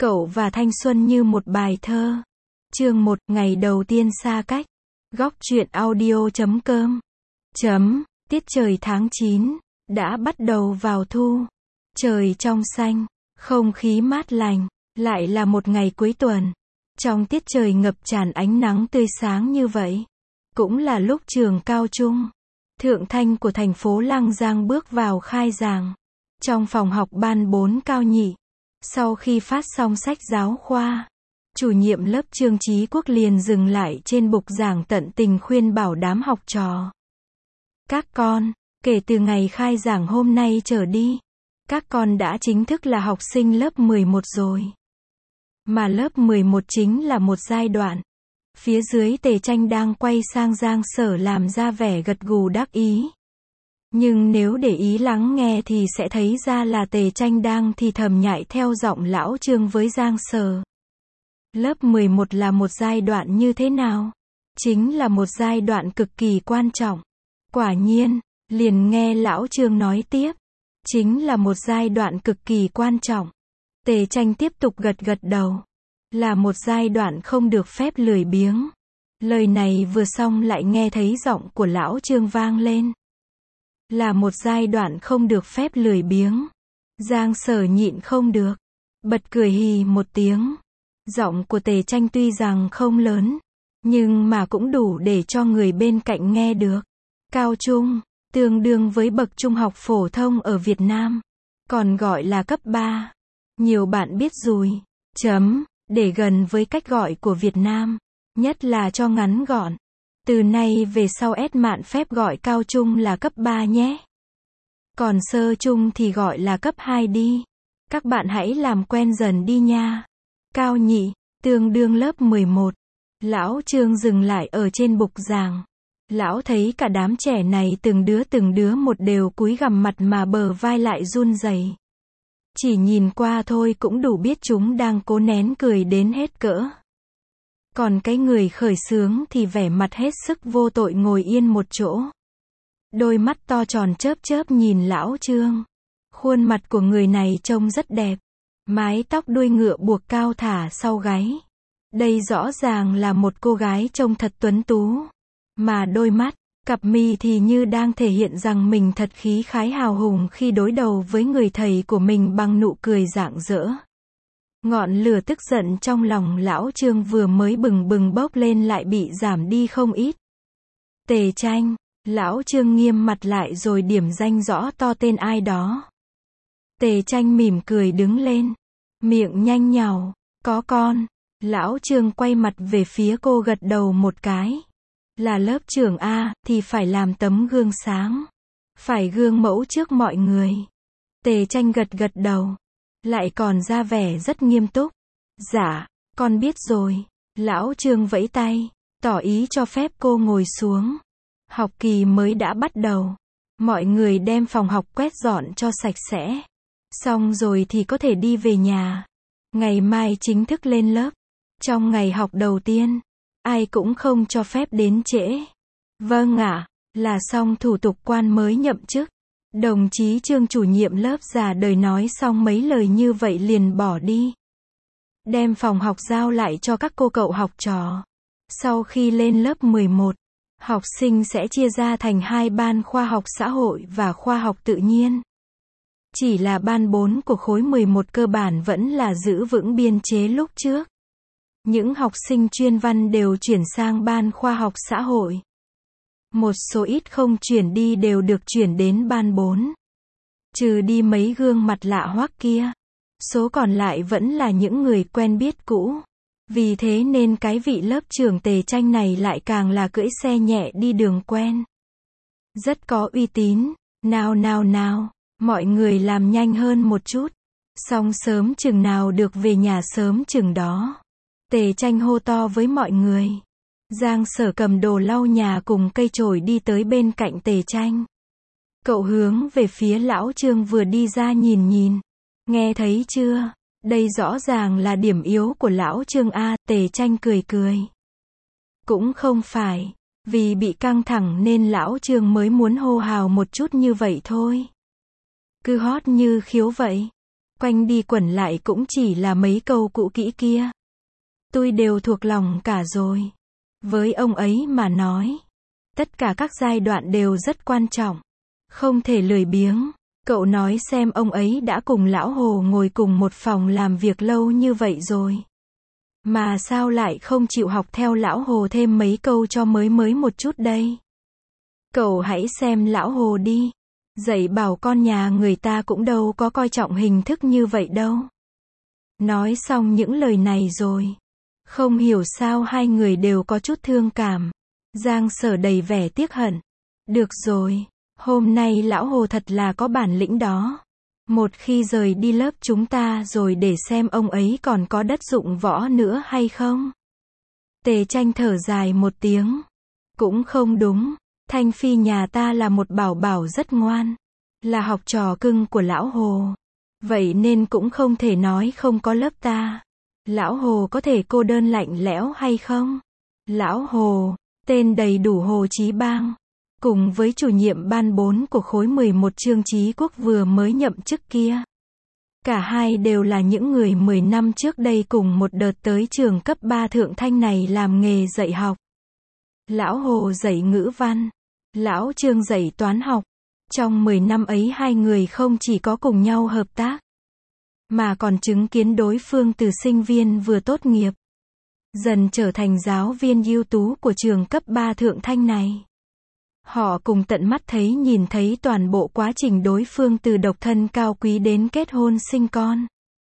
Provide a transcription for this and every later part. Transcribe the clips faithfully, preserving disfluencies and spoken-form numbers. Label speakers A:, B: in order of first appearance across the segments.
A: Cậu và thanh xuân như một bài thơ. Chương một, ngày đầu tiên xa cách. Góc truyện audio chấm com. Chấm, tiết trời tháng chín, đã bắt đầu vào thu. Trời trong xanh, không khí mát lành, lại là một ngày cuối tuần. Trong tiết trời ngập tràn ánh nắng tươi sáng như vậy, cũng là lúc trường cao trung Thượng Thanh của thành phố Lăng Giang bước vào khai giảng. Trong phòng học ban bốn cao nhị, sau khi phát xong sách giáo khoa, chủ nhiệm lớp Trương Chí Quốc liền dừng lại trên bục giảng tận tình khuyên bảo đám học trò. Các con, kể từ ngày khai giảng hôm nay trở đi, các con đã chính thức là học sinh lớp mười một rồi. Mà lớp mười một chính là một giai đoạn. Phía dưới Tề Tranh đang quay sang Giang Sở làm ra vẻ gật gù đắc ý. Nhưng nếu để ý lắng nghe thì sẽ thấy ra là Tề Tranh đang thì thầm nhại theo giọng lão Trương với Giang Sở. Lớp mười một là một giai đoạn như thế nào? Chính là một giai đoạn cực kỳ quan trọng. Quả nhiên, liền nghe lão Trương nói tiếp. Chính là một giai đoạn cực kỳ quan trọng. Tề Tranh tiếp tục gật gật đầu. Là một giai đoạn không được phép lười biếng. Lời này vừa xong lại nghe thấy giọng của lão Trương vang lên. Là một giai đoạn không được phép lười biếng. Giang Sở nhịn không được, bật cười hì một tiếng. Giọng của Tề Tranh tuy rằng không lớn, nhưng mà cũng đủ để cho người bên cạnh nghe được. Cao trung, tương đương với bậc trung học phổ thông ở Việt Nam, còn gọi là cấp ba. Nhiều bạn biết rồi, chấm, để gần với cách gọi của Việt Nam, nhất là cho ngắn gọn. Từ nay về sau ép mạn phép gọi cao trung là cấp ba nhé. Còn sơ trung thì gọi là cấp hai đi. Các bạn hãy làm quen dần đi nha. Cao nhị, tương đương lớp mười một. Lão Trương dừng lại ở trên bục giảng. Lão thấy cả đám trẻ này từng đứa từng đứa một đều cúi gằm mặt mà bờ vai lại run rẩy. Chỉ nhìn qua thôi cũng đủ biết chúng đang cố nén cười đến hết cỡ. Còn cái người khởi xướng thì vẻ mặt hết sức vô tội ngồi yên một chỗ. Đôi mắt to tròn chớp chớp nhìn lão Trương. Khuôn mặt của người này trông rất đẹp. Mái tóc đuôi ngựa buộc cao thả sau gáy. Đây rõ ràng là một cô gái trông thật tuấn tú. Mà đôi mắt, cặp mi thì như đang thể hiện rằng mình thật khí khái hào hùng khi đối đầu với người thầy của mình bằng nụ cười rạng rỡ. Ngọn lửa tức giận trong lòng lão Trương vừa mới bừng bừng bốc lên lại bị giảm đi không ít. Tề Tranh, lão Trương nghiêm mặt lại rồi điểm danh rõ to tên ai đó. Tề Tranh mỉm cười đứng lên, miệng nhanh nhảu, có con. Lão Trương quay mặt về phía cô gật đầu một cái. Là lớp trưởng A, thì phải làm tấm gương sáng. Phải gương mẫu trước mọi người. Tề Tranh gật gật đầu. Lại còn ra vẻ rất nghiêm túc. Dạ, con biết rồi. Lão Trương vẫy tay, tỏ ý cho phép cô ngồi xuống. Học kỳ mới đã bắt đầu. Mọi người đem phòng học quét dọn cho sạch sẽ. Xong rồi thì có thể đi về nhà. Ngày mai chính thức lên lớp. Trong ngày học đầu tiên, ai cũng không cho phép đến trễ. Vâng ạ, là xong thủ tục quan mới nhậm chức. Đồng chí Trương chủ nhiệm lớp già đời nói xong mấy lời như vậy liền bỏ đi. Đem phòng học giao lại cho các cô cậu học trò. Sau khi lên lớp mười một, học sinh sẽ chia ra thành hai ban khoa học xã hội và khoa học tự nhiên. Chỉ là ban bốn của khối mười một cơ bản vẫn là giữ vững biên chế lúc trước. Những học sinh chuyên văn đều chuyển sang ban khoa học xã hội. Một số ít không chuyển đi đều được chuyển đến ban bốn. Trừ đi mấy gương mặt lạ hoắc kia. Số còn lại vẫn là những người quen biết cũ. Vì thế nên cái vị lớp trưởng Tề Tranh này lại càng là cưỡi xe nhẹ đi đường quen. Rất có uy tín. Nào nào nào, mọi người làm nhanh hơn một chút. Xong sớm chừng nào được về nhà sớm chừng đó. Tề Tranh hô to với mọi người. Giang Sở cầm đồ lau nhà cùng cây chổi đi tới bên cạnh Tề Tranh. Cậu hướng về phía lão Trương vừa đi ra nhìn nhìn. Nghe thấy chưa? Đây rõ ràng là điểm yếu của lão Trương A. Tề Tranh cười cười. Cũng không phải. Vì bị căng thẳng nên lão Trương mới muốn hô hào một chút như vậy thôi. Cứ hót như khiếu vậy. Quanh đi quẩn lại cũng chỉ là mấy câu cũ kỹ kia. Tôi đều thuộc lòng cả rồi. Với ông ấy mà nói, tất cả các giai đoạn đều rất quan trọng. Không thể lười biếng. Cậu nói xem, ông ấy đã cùng lão Hồ ngồi cùng một phòng làm việc lâu như vậy rồi. Mà sao lại không chịu học theo lão Hồ thêm mấy câu cho mới mới một chút đây? Cậu hãy xem lão Hồ đi. Dạy bảo con nhà người ta cũng đâu có coi trọng hình thức như vậy đâu. Nói xong những lời này rồi, không hiểu sao hai người đều có chút thương cảm. Giang Sở đầy vẻ tiếc hận. Được rồi, hôm nay lão Hồ thật là có bản lĩnh đó. Một khi rời đi lớp chúng ta rồi để xem ông ấy còn có đất dụng võ nữa hay không. Tề Tranh thở dài một tiếng. Cũng không đúng, Thanh Phi nhà ta là một bảo bảo rất ngoan, là học trò cưng của lão Hồ. Vậy nên cũng không thể nói không có lớp ta. Lão Hồ có thể cô đơn lạnh lẽo hay không? Lão Hồ, tên đầy đủ Hồ Chí Bang, cùng với chủ nhiệm ban bốn của khối mười một Trương Chí Quốc vừa mới nhậm chức kia. Cả hai đều là những người mười năm trước đây cùng một đợt tới trường cấp ba Thượng Thanh này làm nghề dạy học. Lão Hồ dạy ngữ văn, lão Trương dạy toán học. Trong mười năm ấy hai người không chỉ có cùng nhau hợp tác, mà còn chứng kiến đối phương từ sinh viên vừa tốt nghiệp, dần trở thành giáo viên ưu tú của trường cấp ba Thượng Thanh này. Họ cùng tận mắt thấy nhìn thấy toàn bộ quá trình đối phương từ độc thân cao quý đến kết hôn sinh con.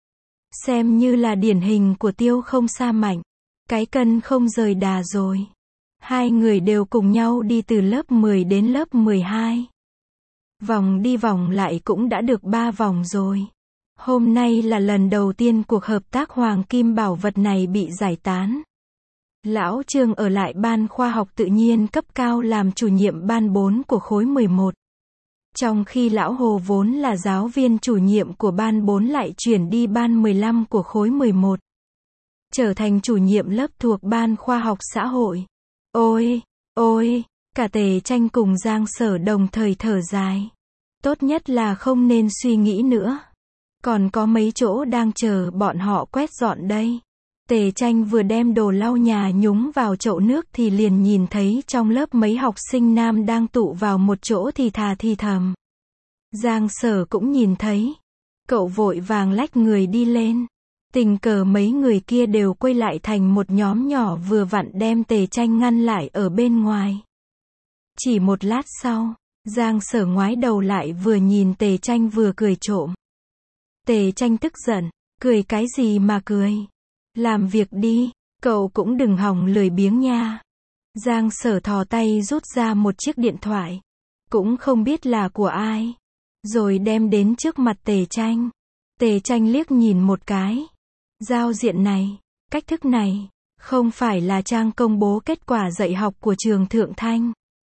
A: Xem như là điển hình của tiêu không sa mạnh, cái cân không rời đà rồi. Hai người đều cùng nhau đi từ lớp mười đến lớp mười hai. Vòng đi vòng lại cũng đã được ba vòng rồi. Hôm nay là lần đầu tiên cuộc hợp tác Hoàng Kim Bảo Vật này bị giải tán. Lão Trương ở lại ban khoa học tự nhiên cấp cao làm chủ nhiệm ban bốn của khối mười một. Trong khi lão Hồ vốn là giáo viên chủ nhiệm của ban bốn lại chuyển đi ban mười lăm của khối mười một. Trở thành chủ nhiệm lớp thuộc ban khoa học xã hội. Ôi, ôi, cả Tề Tranh cùng Giang Sở đồng thời thở dài. Tốt nhất là không nên suy nghĩ nữa. Còn có mấy chỗ đang chờ bọn họ quét dọn đây. Tề Tranh vừa đem đồ lau nhà nhúng vào chậu nước thì liền nhìn thấy trong lớp mấy học sinh nam đang tụ vào một chỗ thì thà thì thầm. Giang Sở cũng nhìn thấy. Cậu vội vàng lách người đi lên. Tình cờ mấy người kia đều quay lại thành một nhóm nhỏ vừa vặn đem Tề Tranh ngăn lại ở bên ngoài. Chỉ một lát sau, Giang Sở ngoái đầu lại vừa nhìn Tề Tranh vừa cười trộm. Tề Tranh tức giận, cười cái gì mà cười? Làm việc đi, cậu cũng đừng hòng lười biếng nha. Giang Sở thò tay rút ra một chiếc điện thoại, cũng không biết là của ai, rồi đem đến trước mặt Tề Tranh. Tề Tranh liếc nhìn một cái. Giao diện này, cách thức này, không phải là trang công bố kết quả dạy học của trường Thượng Thanh,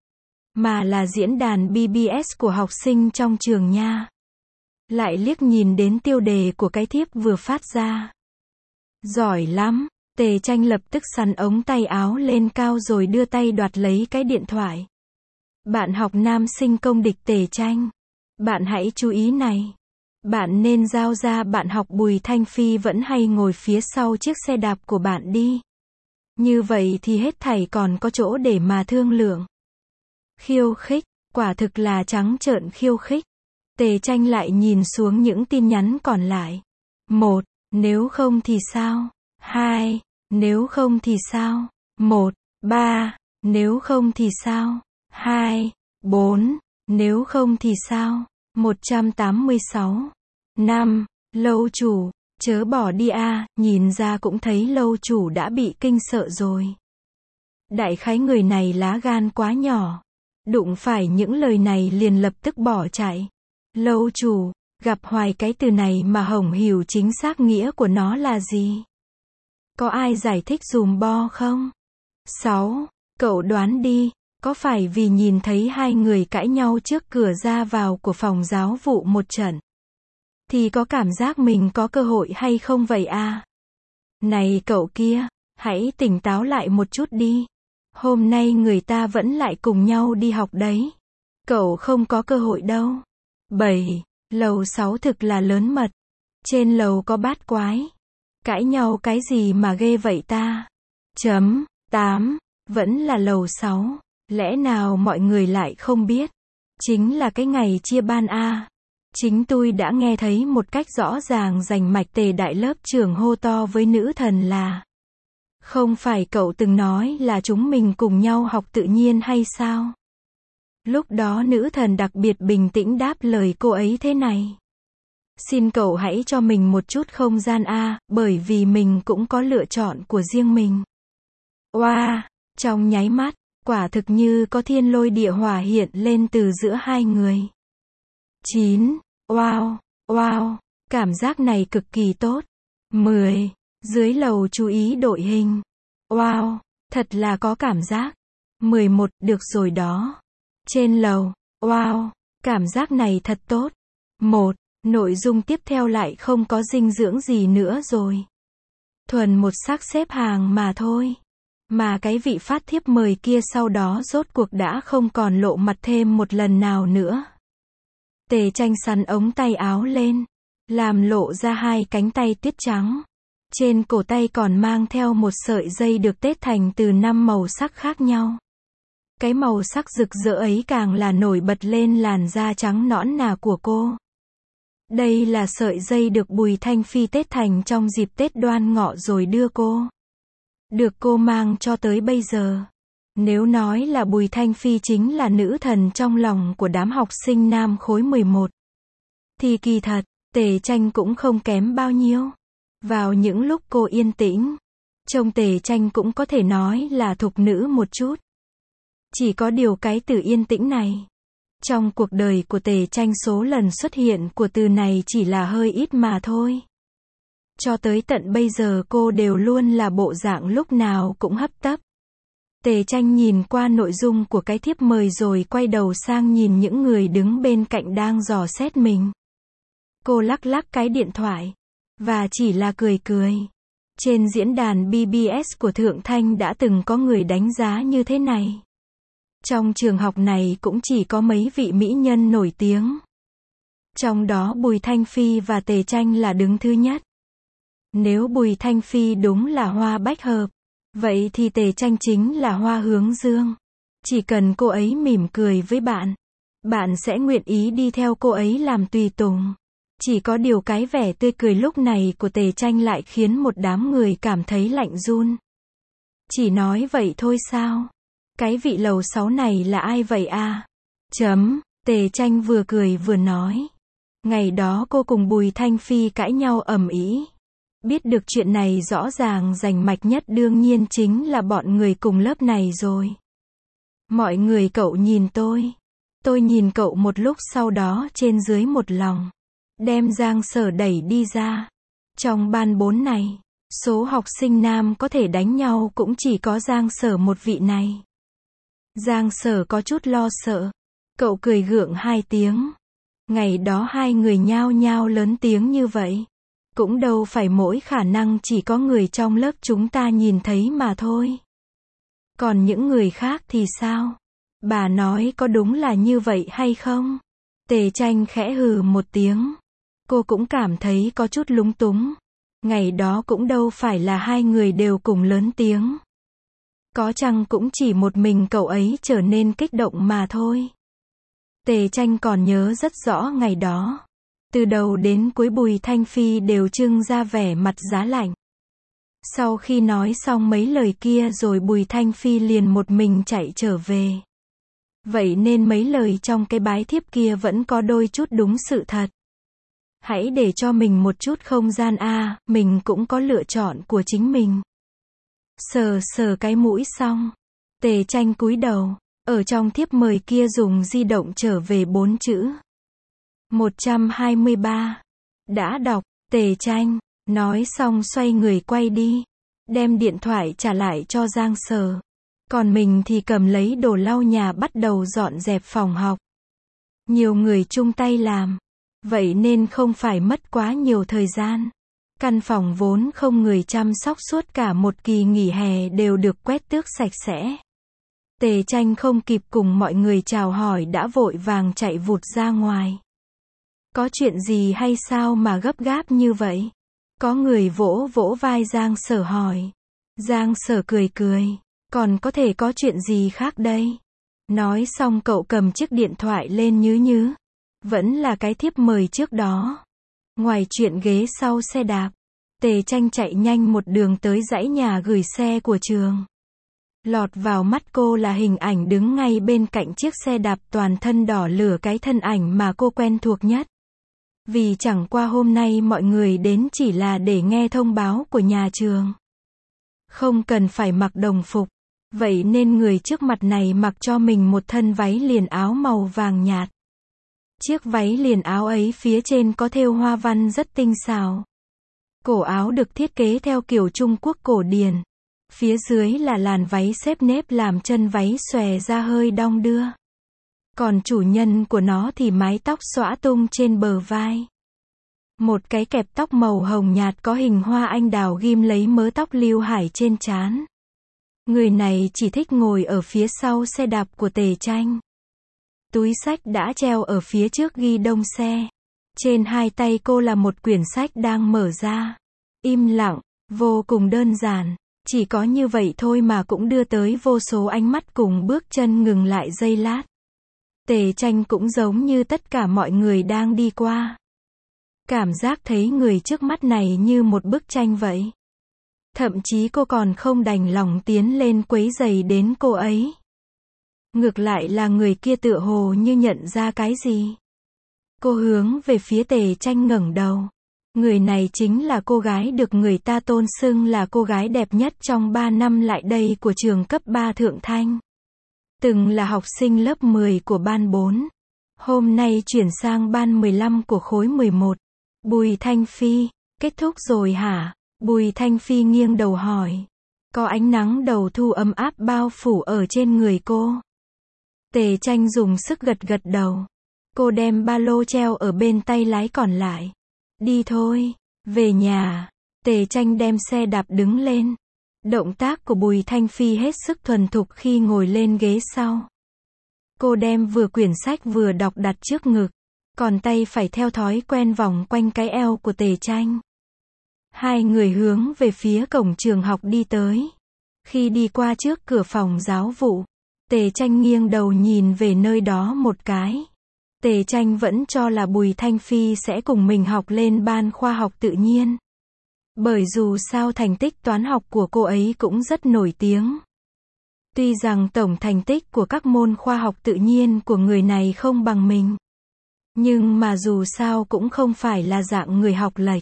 A: mà là diễn đàn bê bê ét của học sinh trong trường nha. Lại liếc nhìn đến tiêu đề của cái thiếp vừa phát ra. Giỏi lắm, Tề Tranh lập tức xắn ống tay áo lên cao rồi đưa tay đoạt lấy cái điện thoại. Bạn học nam sinh công địch Tề Tranh, bạn hãy chú ý này. Bạn nên giao ra bạn học Bùi Thanh Phi vẫn hay ngồi phía sau chiếc xe đạp của bạn đi. Như vậy thì hết thảy còn có chỗ để mà thương lượng. Khiêu khích, quả thực là trắng trợn khiêu khích. Tề Tranh lại nhìn xuống những tin nhắn còn lại. Một, nếu không thì sao? Hai, nếu không thì sao? Một, ba, nếu không thì sao? Hai, bốn, nếu không thì sao? một trăm tám mươi sáu. Năm, lâu chủ, chớ bỏ đi a, nhìn ra cũng thấy lâu chủ đã bị kinh sợ rồi. Đại khái người này lá gan quá nhỏ. Đụng phải những lời này liền lập tức bỏ chạy. Lâu chủ, gặp hoài cái từ này mà hổng hiểu chính xác nghĩa của nó là gì. Có ai giải thích dùm bo không? Sáu, cậu đoán đi, có phải vì nhìn thấy hai người cãi nhau trước cửa ra vào của phòng giáo vụ một trận, thì có cảm giác mình có cơ hội hay không vậy à? Này cậu kia, hãy tỉnh táo lại một chút đi. Hôm nay người ta vẫn lại cùng nhau đi học đấy. Cậu không có cơ hội đâu. Bảy, lầu sáu thực là lớn mật. Trên lầu có bát quái. Cãi nhau cái gì mà ghê vậy ta? Chấm. tám. Vẫn là lầu sáu. Lẽ nào mọi người lại không biết? Chính là cái ngày chia ban a. Chính tôi đã nghe thấy một cách rõ ràng rành mạch Tề đại lớp trưởng hô to với nữ thần là: không phải cậu từng nói là chúng mình cùng nhau học tự nhiên hay sao? Lúc đó nữ thần đặc biệt bình tĩnh đáp lời cô ấy thế này: xin cậu hãy cho mình một chút không gian a, bởi vì mình cũng có lựa chọn của riêng mình. Oa, wow, trong nháy mắt, quả thực như có thiên lôi địa hỏa hiện lên từ giữa hai người. chín. Wow, wow, cảm giác này cực kỳ tốt. mười. Dưới lầu chú ý đội hình. Wow, thật là có cảm giác. mười một. Được rồi đó. Trên lầu. Wow, cảm giác này thật tốt. một. Nội dung tiếp theo lại không có dinh dưỡng gì nữa rồi. Thuần một xác xếp hàng mà thôi. Mà cái vị phát thiếp mời kia sau đó rốt cuộc đã không còn lộ mặt thêm một lần nào nữa. Tề Tranh sắn ống tay áo lên, làm lộ ra hai cánh tay tuyết trắng. Trên cổ tay còn mang theo một sợi dây được tết thành từ năm màu sắc khác nhau. Cái màu sắc rực rỡ ấy càng là nổi bật lên làn da trắng nõn nà của cô. Đây là sợi dây được Bùi Thanh Phi tết thành trong dịp Tết Đoan Ngọ rồi đưa cô. Được cô mang cho tới bây giờ. Nếu nói là Bùi Thanh Phi chính là nữ thần trong lòng của đám học sinh nam khối mười một, thì kỳ thật, Tề Tranh cũng không kém bao nhiêu. Vào những lúc cô yên tĩnh, trông Tề Tranh cũng có thể nói là thục nữ một chút. Chỉ có điều cái từ yên tĩnh này, trong cuộc đời của Tề Tranh số lần xuất hiện của từ này chỉ là hơi ít mà thôi. Cho tới tận bây giờ cô đều luôn là bộ dạng lúc nào cũng hấp tấp. Tề Tranh nhìn qua nội dung của cái thiếp mời rồi quay đầu sang nhìn những người đứng bên cạnh đang dò xét mình. Cô lắc lắc cái điện thoại, và chỉ là cười cười. Trên diễn đàn bê bê ét của Thượng Thanh đã từng có người đánh giá như thế này. Trong trường học này cũng chỉ có mấy vị mỹ nhân nổi tiếng. Trong đó Bùi Thanh Phi và Tề Tranh là đứng thứ nhất. Nếu Bùi Thanh Phi đúng là hoa bách hợp, vậy thì Tề Tranh chính là hoa hướng dương. Chỉ cần cô ấy mỉm cười với bạn, bạn sẽ nguyện ý đi theo cô ấy làm tùy tùng. Chỉ có điều cái vẻ tươi cười lúc này của Tề Tranh lại khiến một đám người cảm thấy lạnh run. Chỉ nói vậy thôi sao? Cái vị lầu sáu này là ai vậy à? Chấm, Tề Tranh vừa cười vừa nói. Ngày đó cô cùng Bùi Thanh Phi cãi nhau ầm ĩ. Biết được chuyện này rõ ràng rành mạch nhất đương nhiên chính là bọn người cùng lớp này rồi. Mọi người cậu nhìn tôi. Tôi nhìn cậu một lúc sau đó trên dưới một lòng. Đem Giang Sở đẩy đi ra. Trong ban bốn này, số học sinh nam có thể đánh nhau cũng chỉ có Giang Sở một vị này. Giang Sở có chút lo sợ. Cậu cười gượng hai tiếng. Ngày đó hai người nhao nhao lớn tiếng như vậy. Cũng đâu phải mỗi khả năng chỉ có người trong lớp chúng ta nhìn thấy mà thôi. Còn những người khác thì sao? Bà nói có đúng là như vậy hay không? Tề Tranh khẽ hừ một tiếng. Cô cũng cảm thấy có chút lúng túng. Ngày đó cũng đâu phải là hai người đều cùng lớn tiếng. Có chăng cũng chỉ một mình cậu ấy trở nên kích động mà thôi. Tề Tranh còn nhớ rất rõ ngày đó. Từ đầu đến cuối Bùi Thanh Phi đều trưng ra vẻ mặt giá lạnh. Sau khi nói xong mấy lời kia rồi Bùi Thanh Phi liền một mình chạy trở về. Vậy nên mấy lời trong cái bái thiếp kia vẫn có đôi chút đúng sự thật. Hãy để cho mình một chút không gian a, à, mình cũng có lựa chọn của chính mình. Sờ sờ cái mũi xong, Tề Tranh cúi đầu, ở trong thiếp mời kia dùng di động trở về bốn chữ. một trăm hai mươi ba. Đã đọc, Tề Tranh, nói xong xoay người quay đi, đem điện thoại trả lại cho Giang Sở. Còn mình thì cầm lấy đồ lau nhà bắt đầu dọn dẹp phòng học. Nhiều người chung tay làm, vậy nên không phải mất quá nhiều thời gian. Căn phòng vốn không người chăm sóc suốt cả một kỳ nghỉ hè đều được quét tước sạch sẽ. Tề Tranh không kịp cùng mọi người chào hỏi đã vội vàng chạy vụt ra ngoài. Có chuyện gì hay sao mà gấp gáp như vậy? Có người vỗ vỗ vai Giang Sở hỏi. Giang Sở cười cười. Còn có thể có chuyện gì khác đây? Nói xong cậu cầm chiếc điện thoại lên nhứ nhứ. Vẫn là cái thiếp mời trước đó. Ngoài chuyện ghế sau xe đạp, Tề Tranh chạy nhanh một đường tới dãy nhà gửi xe của trường. Lọt vào mắt cô là hình ảnh đứng ngay bên cạnh chiếc xe đạp toàn thân đỏ lửa, cái thân ảnh mà cô quen thuộc nhất. Vì chẳng qua hôm nay mọi người đến chỉ là để nghe thông báo của nhà trường. Không cần phải mặc đồng phục. Vậy nên người trước mặt này mặc cho mình một thân váy liền áo màu vàng nhạt. Chiếc váy liền áo ấy phía trên có thêu hoa văn rất tinh xảo. Cổ áo được thiết kế theo kiểu Trung Quốc cổ điển. Phía dưới là làn váy xếp nếp làm chân váy xòe ra hơi đong đưa. Còn chủ nhân của nó thì mái tóc xõa tung trên bờ vai. Một cái kẹp tóc màu hồng nhạt có hình hoa anh đào ghim lấy mớ tóc lưu hải trên trán. Người này chỉ thích ngồi ở phía sau xe đạp của Tề Tranh. Túi xách đã treo ở phía trước ghi đông xe. Trên hai tay cô là một quyển sách đang mở ra. Im lặng, vô cùng đơn giản. Chỉ có như vậy thôi mà cũng đưa tới vô số ánh mắt cùng bước chân ngừng lại giây lát. Tề Tranh cũng giống như tất cả mọi người đang đi qua. Cảm giác thấy người trước mắt này như một bức tranh vậy. Thậm chí cô còn không đành lòng tiến lên quấy rầy đến cô ấy. Ngược lại là người kia tựa hồ như nhận ra cái gì. Cô hướng về phía Tề Tranh ngẩng đầu. Người này chính là cô gái được người ta tôn xưng là cô gái đẹp nhất trong ba năm lại đây của trường cấp ba Thượng Thanh. Từng là học sinh lớp mười của ban bốn. Hôm nay chuyển sang ban mười lăm của khối mười một. Bùi Thanh Phi, kết thúc rồi hả? Bùi Thanh Phi nghiêng đầu hỏi. Có ánh nắng đầu thu ấm áp bao phủ ở trên người cô. Tề Tranh dùng sức gật gật đầu. Cô đem ba lô treo ở bên tay lái còn lại. Đi thôi, về nhà. Tề Tranh đem xe đạp đứng lên. Động tác của Bùi Thanh Phi hết sức thuần thục khi ngồi lên ghế sau. Cô đem vừa quyển sách vừa đọc đặt trước ngực. Còn tay phải theo thói quen vòng quanh cái eo của Tề Tranh. Hai người hướng về phía cổng trường học đi tới. Khi đi qua trước cửa phòng giáo vụ, Tề Tranh nghiêng đầu nhìn về nơi đó một cái. Tề Tranh vẫn cho là Bùi Thanh Phi sẽ cùng mình học lên ban khoa học tự nhiên. Bởi dù sao thành tích toán học của cô ấy cũng rất nổi tiếng. Tuy rằng tổng thành tích của các môn khoa học tự nhiên của người này không bằng mình. Nhưng mà dù sao cũng không phải là dạng người học lệch.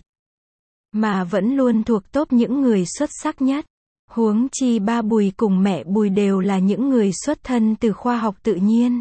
A: Mà vẫn luôn thuộc top những người xuất sắc nhất. Huống chi ba Bùi cùng mẹ Bùi đều là những người xuất thân từ khoa học tự nhiên.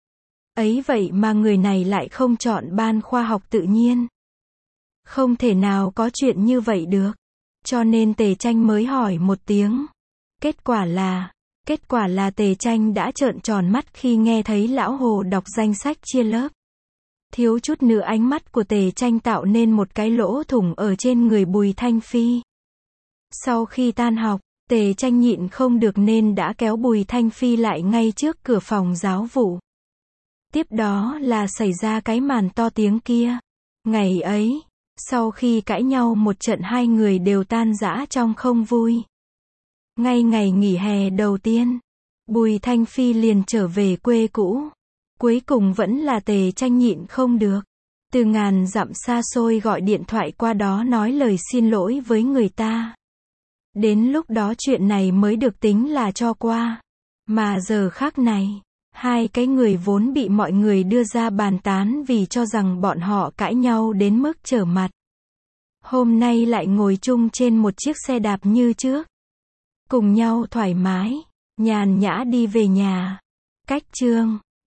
A: Ấy vậy mà người này lại không chọn ban khoa học tự nhiên. Không thể nào có chuyện như vậy được. Cho nên Tề Tranh mới hỏi một tiếng. Kết quả là, kết quả là Tề Tranh đã trợn tròn mắt khi nghe thấy lão Hồ đọc danh sách chia lớp. Thiếu chút nữa ánh mắt của Tề Tranh tạo nên một cái lỗ thủng ở trên người Bùi Thanh Phi. Sau khi tan học, Tề Tranh nhịn không được nên đã kéo Bùi Thanh Phi lại ngay trước cửa phòng giáo vụ. Tiếp đó là xảy ra cái màn to tiếng kia. Ngày ấy, sau khi cãi nhau một trận hai người đều tan rã trong không vui. Ngay ngày nghỉ hè đầu tiên, Bùi Thanh Phi liền trở về quê cũ. Cuối cùng vẫn là Tề Tranh nhịn không được. Từ ngàn dặm xa xôi gọi điện thoại qua đó nói lời xin lỗi với người ta. Đến lúc đó chuyện này mới được tính là cho qua. Mà giờ khác này, hai cái người vốn bị mọi người đưa ra bàn tán vì cho rằng bọn họ cãi nhau đến mức trở mặt. Hôm nay lại ngồi chung trên một chiếc xe đạp như trước. Cùng nhau thoải mái, nhàn nhã đi về nhà. Cách chương